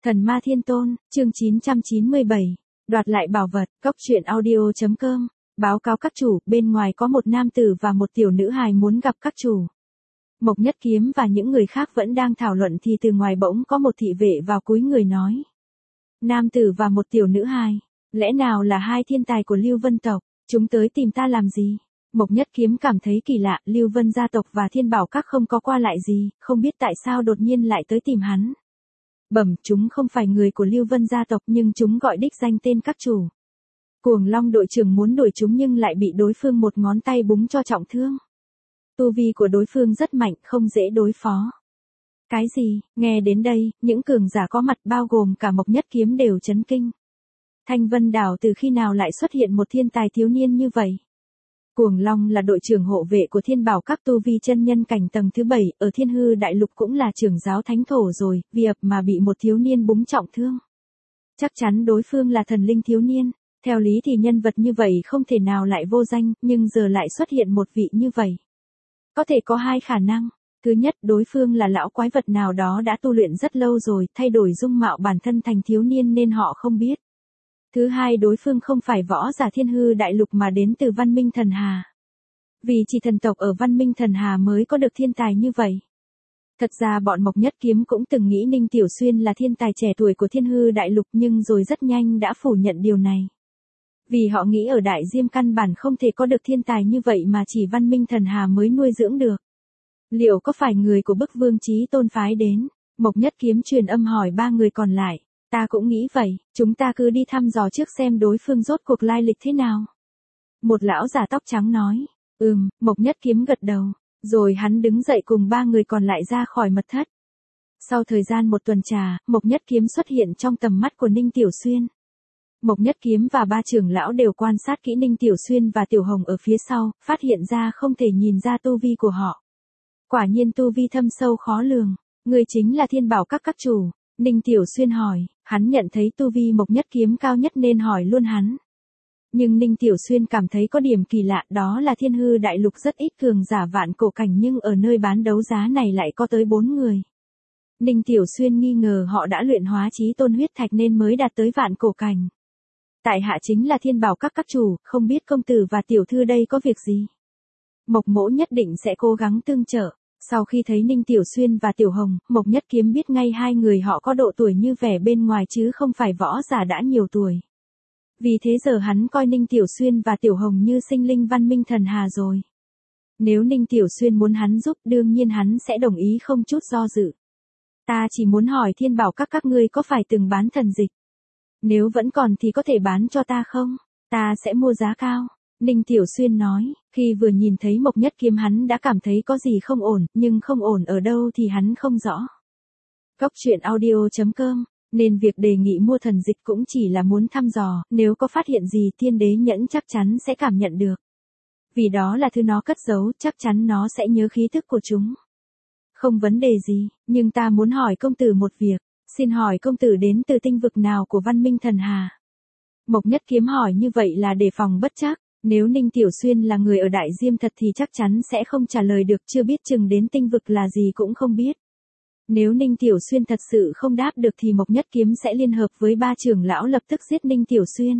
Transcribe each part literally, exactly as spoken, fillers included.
Thần Ma Thiên Tôn, chương chín trăm chín mươi bảy, đoạt lại bảo vật, cốc truyện audio chấm com, báo cáo các chủ, bên ngoài có một nam tử và một tiểu nữ hài muốn gặp các chủ. Mộc Nhất Kiếm và những người khác vẫn đang thảo luận thì từ ngoài bỗng có một thị vệ vào cúi người nói. Nam tử và một tiểu nữ hài, lẽ nào là hai thiên tài của Lưu Vân tộc, chúng tới tìm ta làm gì? Mộc Nhất Kiếm cảm thấy kỳ lạ, Lưu Vân gia tộc và Thiên Bảo các không có qua lại gì, không biết tại sao đột nhiên lại tới tìm hắn. Bẩm, chúng không phải người của Lưu Vân gia tộc nhưng chúng gọi đích danh tên các chủ. Cuồng Long đội trưởng muốn đuổi chúng nhưng lại bị đối phương một ngón tay búng cho trọng thương. Tu vi của đối phương rất mạnh, không dễ đối phó. Cái gì? Nghe đến đây, những cường giả có mặt bao gồm cả Mộc Nhất Kiếm đều chấn kinh. Thanh Vân Đảo từ khi nào lại xuất hiện một thiên tài thiếu niên như vậy? Cuồng Long là đội trưởng hộ vệ của Thiên Bảo các tu vi chân nhân cảnh tầng thứ bảy, ở Thiên Hư Đại Lục cũng là trưởng giáo thánh thổ rồi, vì ập mà bị một thiếu niên búng trọng thương. Chắc chắn đối phương là thần linh thiếu niên, theo lý thì nhân vật như vậy không thể nào lại vô danh, nhưng giờ lại xuất hiện một vị như vậy. Có thể có hai khả năng, thứ nhất đối phương là lão quái vật nào đó đã tu luyện rất lâu rồi, thay đổi dung mạo bản thân thành thiếu niên nên họ không biết. Thứ hai đối phương không phải võ giả Thiên Hư Đại Lục mà đến từ Văn Minh Thần Hà. Vì chỉ thần tộc ở Văn Minh Thần Hà mới có được thiên tài như vậy. Thật ra bọn Mộc Nhất Kiếm cũng từng nghĩ Ninh Tiểu Xuyên là thiên tài trẻ tuổi của Thiên Hư Đại Lục nhưng rồi rất nhanh đã phủ nhận điều này. Vì họ nghĩ ở Đại Diêm căn bản không thể có được thiên tài như vậy mà chỉ Văn Minh Thần Hà mới nuôi dưỡng được. Liệu có phải người của Bức Vương Chí Tôn phái đến? Mộc Nhất Kiếm truyền âm hỏi ba người còn lại. Ta cũng nghĩ vậy, chúng ta cứ đi thăm dò trước xem đối phương rốt cuộc lai lịch thế nào. Một lão già tóc trắng nói, ừm, Mộc Nhất Kiếm gật đầu, rồi hắn đứng dậy cùng ba người còn lại ra khỏi mật thất. Sau thời gian một tuần trà, Mộc Nhất Kiếm xuất hiện trong tầm mắt của Ninh Tiểu Xuyên. Mộc Nhất Kiếm và ba trưởng lão đều quan sát kỹ Ninh Tiểu Xuyên và Tiểu Hồng ở phía sau, phát hiện ra không thể nhìn ra tu vi của họ. Quả nhiên tu vi thâm sâu khó lường, người chính là Thiên Bảo các các chủ. Ninh Tiểu Xuyên hỏi, hắn nhận thấy tu vi Mộc Nhất Kiếm cao nhất nên hỏi luôn hắn. Nhưng Ninh Tiểu Xuyên cảm thấy có điểm kỳ lạ, đó là Thiên Hư Đại Lục rất ít cường giả vạn cổ cảnh nhưng ở nơi bán đấu giá này lại có tới bốn người. Ninh Tiểu Xuyên nghi ngờ họ đã luyện hóa chí tôn huyết thạch nên mới đạt tới vạn cổ cảnh. Tại hạ chính là Thiên Bảo các các chủ, không biết công tử và tiểu thư đây có việc gì. Mộc mỗ nhất định sẽ cố gắng tương trợ. Sau khi thấy Ninh Tiểu Xuyên và Tiểu Hồng, Mộc Nhất Kiếm biết ngay hai người họ có độ tuổi như vẻ bên ngoài chứ không phải võ giả đã nhiều tuổi. Vì thế giờ hắn coi Ninh Tiểu Xuyên và Tiểu Hồng như sinh linh Văn Minh Thần Hà rồi. Nếu Ninh Tiểu Xuyên muốn hắn giúp đương nhiên hắn sẽ đồng ý không chút do dự. Ta chỉ muốn hỏi Thiên Bảo các các ngươi có phải từng bán thần dịch? Nếu vẫn còn thì có thể bán cho ta không? Ta sẽ mua giá cao. Ninh Tiểu Xuyên nói, khi vừa nhìn thấy Mộc Nhất Kiếm hắn đã cảm thấy có gì không ổn, nhưng không ổn ở đâu thì hắn không rõ. Cốc truyện audio chấm com, nên việc đề nghị mua thần dịch cũng chỉ là muốn thăm dò, nếu có phát hiện gì Thiên Đế Nhẫn chắc chắn sẽ cảm nhận được. Vì đó là thứ nó cất giấu, chắc chắn nó sẽ nhớ khí thức của chúng. Không vấn đề gì, nhưng ta muốn hỏi công tử một việc, xin hỏi công tử đến từ tinh vực nào của Văn Minh Thần Hà? Mộc Nhất Kiếm hỏi như vậy là đề phòng bất trắc. Nếu Ninh Tiểu Xuyên là người ở Đại Diêm thật thì chắc chắn sẽ không trả lời được, chưa biết chừng đến tinh vực là gì cũng không biết. Nếu Ninh Tiểu Xuyên thật sự không đáp được thì Mộc Nhất Kiếm sẽ liên hợp với ba trưởng lão lập tức giết Ninh Tiểu Xuyên.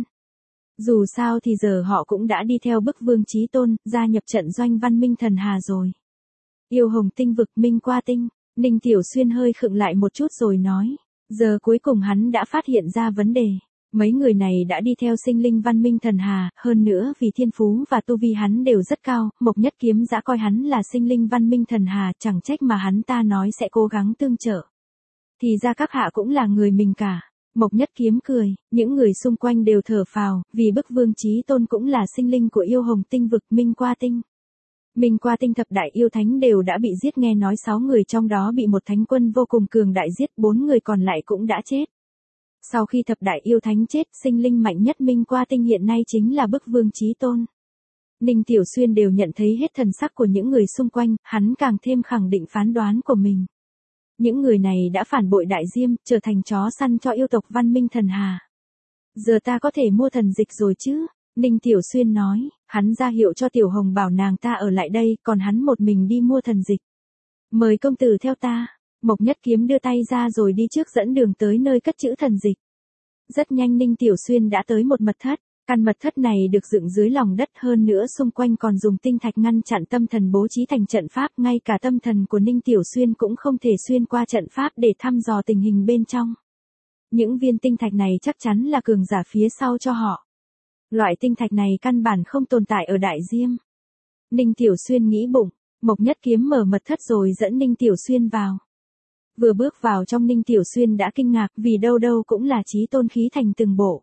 Dù sao thì giờ họ cũng đã đi theo Bức Vương Chí Tôn, gia nhập trận doanh Văn Minh Thần Hà rồi. Yêu Hồng tinh vực Minh Qua tinh, Ninh Tiểu Xuyên hơi khựng lại một chút rồi nói. Giờ cuối cùng hắn đã phát hiện ra vấn đề. Mấy người này đã đi theo sinh linh Văn Minh Thần Hà, hơn nữa vì thiên phú và tu vi hắn đều rất cao, Mộc Nhất Kiếm đã coi hắn là sinh linh Văn Minh Thần Hà, chẳng trách mà hắn ta nói sẽ cố gắng tương trợ. Thì ra các hạ cũng là người mình cả. Mộc Nhất Kiếm cười, những người xung quanh đều thở phào, vì Bức Vương Chí Tôn cũng là sinh linh của Yêu Hồng tinh vực Minh Qua tinh. Minh Qua tinh thập đại yêu thánh đều đã bị giết, nghe nói sáu người trong đó bị một thánh quân vô cùng cường đại giết, bốn người còn lại cũng đã chết. Sau khi thập đại yêu thánh chết, sinh linh mạnh nhất Minh Qua tinh hiện nay chính là Bức Vương Chí Tôn. Ninh Tiểu Xuyên đều nhận thấy hết thần sắc của những người xung quanh, hắn càng thêm khẳng định phán đoán của mình. Những người này đã phản bội Đại Diêm, trở thành chó săn cho yêu tộc Văn Minh Thần Hà. Giờ ta có thể mua thần dịch rồi chứ? Ninh Tiểu Xuyên nói, hắn ra hiệu cho Tiểu Hồng bảo nàng ta ở lại đây, còn hắn một mình đi mua thần dịch. Mời công tử theo ta. Mộc Nhất Kiếm đưa tay ra rồi đi trước dẫn đường tới nơi cất trữ thần dịch. Rất nhanh Ninh Tiểu Xuyên đã tới một mật thất. Căn mật thất này được dựng dưới lòng đất, hơn nữa xung quanh còn dùng tinh thạch ngăn chặn tâm thần bố trí thành trận pháp, ngay cả tâm thần của Ninh Tiểu Xuyên cũng không thể xuyên qua trận pháp để thăm dò tình hình bên trong. Những viên tinh thạch này chắc chắn là cường giả phía sau cho họ. Loại tinh thạch này căn bản không tồn tại ở Đại Diêm. Ninh Tiểu Xuyên nghĩ bụng, Mộc Nhất Kiếm mở mật thất rồi dẫn Ninh Tiểu Xuyên vào. Vừa bước vào trong, Ninh Tiểu Xuyên đã kinh ngạc vì đâu đâu cũng là chí tôn khí thành từng bộ.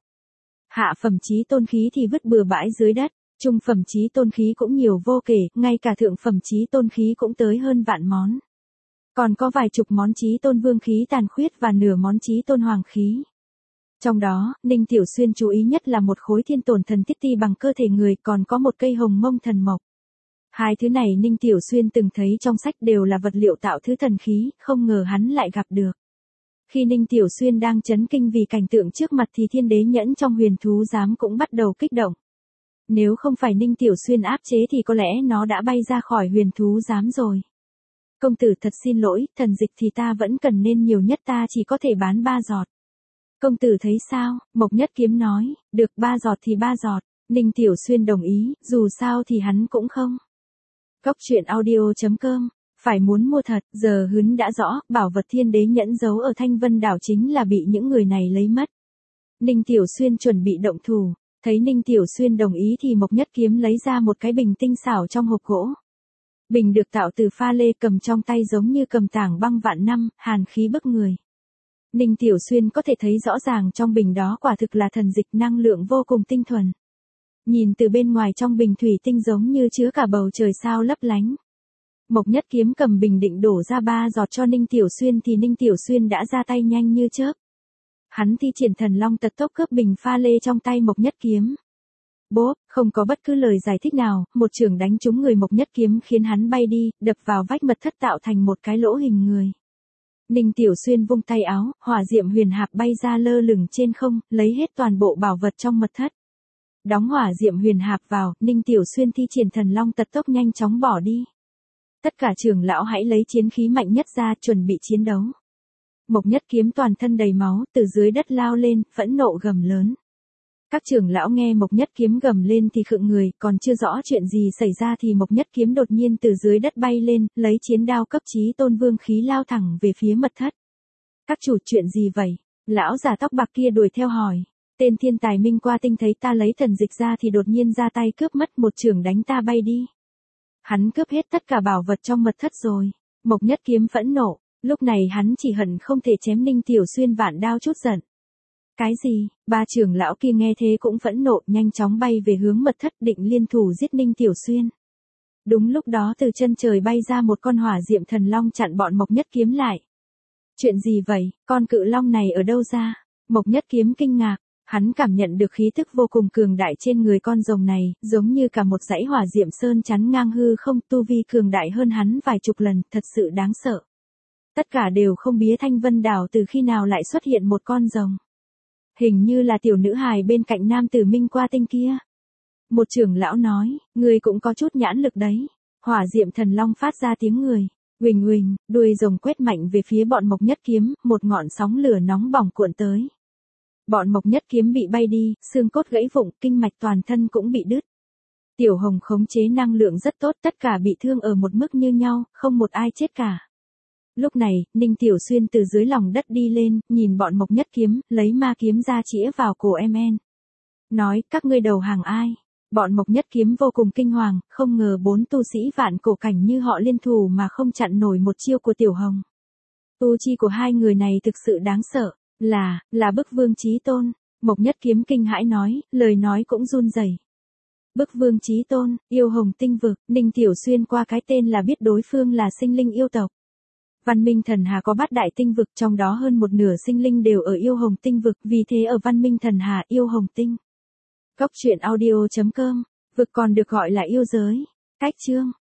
Hạ phẩm chí tôn khí thì vứt bừa bãi dưới đất, trung phẩm chí tôn khí cũng nhiều vô kể, ngay cả thượng phẩm chí tôn khí cũng tới hơn vạn món. Còn có vài chục món chí tôn vương khí tàn khuyết và nửa món chí tôn hoàng khí. Trong đó, Ninh Tiểu Xuyên chú ý nhất là một khối thiên tổn thần tiết ti bằng cơ thể người, còn có một cây hồng mông thần mộc. Hai thứ này Ninh Tiểu Xuyên từng thấy trong sách, đều là vật liệu tạo thứ thần khí, không ngờ hắn lại gặp được. Khi Ninh Tiểu Xuyên đang chấn kinh vì cảnh tượng trước mặt thì thiên đế nhẫn trong huyền thú giám cũng bắt đầu kích động. Nếu không phải Ninh Tiểu Xuyên áp chế thì có lẽ nó đã bay ra khỏi huyền thú giám rồi. Công tử thật xin lỗi, thần dịch thì ta vẫn cần, nên nhiều nhất ta chỉ có thể bán ba giọt. Công tử thấy sao? Mộc Nhất Kiếm nói, được, ba giọt thì ba giọt. Ninh Tiểu Xuyên đồng ý, dù sao thì hắn cũng không. Cốc truyện audio chấm com. Phải muốn mua thật, giờ hứng đã rõ, bảo vật thiên đế nhẫn giấu ở Thanh Vân đảo chính là bị những người này lấy mất. Ninh Tiểu Xuyên chuẩn bị động thủ, thấy Ninh Tiểu Xuyên đồng ý thì Mộc Nhất Kiếm lấy ra một cái bình tinh xảo trong hộp gỗ. Bình được tạo từ pha lê, cầm trong tay giống như cầm tảng băng vạn năm, hàn khí bức người. Ninh Tiểu Xuyên có thể thấy rõ ràng trong bình đó quả thực là thần dịch, năng lượng vô cùng tinh thuần. Nhìn từ bên ngoài trong bình thủy tinh giống như chứa cả bầu trời sao lấp lánh. Mộc Nhất Kiếm cầm bình định đổ ra ba giọt cho Ninh Tiểu Xuyên thì Ninh Tiểu Xuyên đã ra tay nhanh như chớp. Hắn thi triển thần long tật tốc cướp bình pha lê trong tay Mộc Nhất Kiếm. Bốp, không có bất cứ lời giải thích nào, một chưởng đánh trúng người Mộc Nhất Kiếm khiến hắn bay đi, đập vào vách mật thất tạo thành một cái lỗ hình người. Ninh Tiểu Xuyên vung tay áo, hỏa diệm huyền hạp bay ra lơ lửng trên không, lấy hết toàn bộ bảo vật trong mật thất. Đóng hỏa diệm huyền hạp vào, Ninh Tiểu Xuyên thi triển thần long tật tốc nhanh chóng bỏ đi. Tất cả trưởng lão hãy lấy chiến khí mạnh nhất ra, chuẩn bị chiến đấu. Mộc Nhất Kiếm toàn thân đầy máu, từ dưới đất lao lên, phẫn nộ gầm lớn. Các trưởng lão nghe Mộc Nhất Kiếm gầm lên thì khựng người, còn chưa rõ chuyện gì xảy ra thì Mộc Nhất Kiếm đột nhiên từ dưới đất bay lên, lấy chiến đao cấp chí tôn vương khí lao thẳng về phía mật thất. Các chủ, chuyện gì vậy? Lão già tóc bạc kia đuổi theo hỏi. Tên thiên tài Minh Qua Tinh thấy ta lấy thần dịch ra thì đột nhiên ra tay cướp mất, một chưởng đánh ta bay đi. Hắn cướp hết tất cả bảo vật trong mật thất rồi. Mộc Nhất Kiếm phẫn nộ, lúc này hắn chỉ hận không thể chém Ninh Tiểu Xuyên vạn đao chút giận. Cái gì? Ba trưởng lão kia nghe thế cũng phẫn nộ, nhanh chóng bay về hướng mật thất định liên thủ giết Ninh Tiểu Xuyên. Đúng lúc đó từ chân trời bay ra một con hỏa diệm thần long chặn bọn Mộc Nhất Kiếm lại. Chuyện gì vậy? Con cự long này ở đâu ra? Mộc Nhất Kiếm kinh ngạc. Hắn cảm nhận được khí tức vô cùng cường đại trên người con rồng này, giống như cả một dãy hỏa diệm sơn chắn ngang hư không, tu vi cường đại hơn hắn vài chục lần, thật sự đáng sợ. Tất cả đều không biết Thanh Vân đảo từ khi nào lại xuất hiện một con rồng. Hình như là tiểu nữ hài bên cạnh nam tử Minh Qua Tinh kia. Một trưởng lão nói, người cũng có chút nhãn lực đấy. Hỏa diệm thần long phát ra tiếng người, huỳnh huỳnh, đuôi rồng quét mạnh về phía bọn Mộc Nhất Kiếm, một ngọn sóng lửa nóng bỏng cuộn tới. Bọn Mộc Nhất Kiếm bị bay đi, xương cốt gãy vụn, kinh mạch toàn thân cũng bị đứt. Tiểu Hồng khống chế năng lượng rất tốt, tất cả bị thương ở một mức như nhau, không một ai chết cả. Lúc này, Ninh Tiểu Xuyên từ dưới lòng đất đi lên, nhìn bọn Mộc Nhất Kiếm, lấy ma kiếm ra chĩa vào cổ em en. Nói, các ngươi đầu hàng ai? Bọn Mộc Nhất Kiếm vô cùng kinh hoàng, không ngờ bốn tu sĩ vạn cổ cảnh như họ liên thủ mà không chặn nổi một chiêu của Tiểu Hồng. Tu chi của hai người này thực sự đáng sợ. Là, là Bức Vương Chí Tôn. Mộc Nhất Kiếm kinh hãi nói, lời nói cũng run rẩy. Bức Vương Chí Tôn, yêu hồng tinh vực, Ninh Tiểu Xuyên qua cái tên là biết đối phương là sinh linh yêu tộc. Văn Minh Thần Hà có bát đại tinh vực, trong đó hơn một nửa sinh linh đều ở yêu hồng tinh vực, vì thế ở Văn Minh Thần Hà yêu hồng tinh. Cốc truyện audio chấm com, vực còn được gọi là yêu giới. Cách chương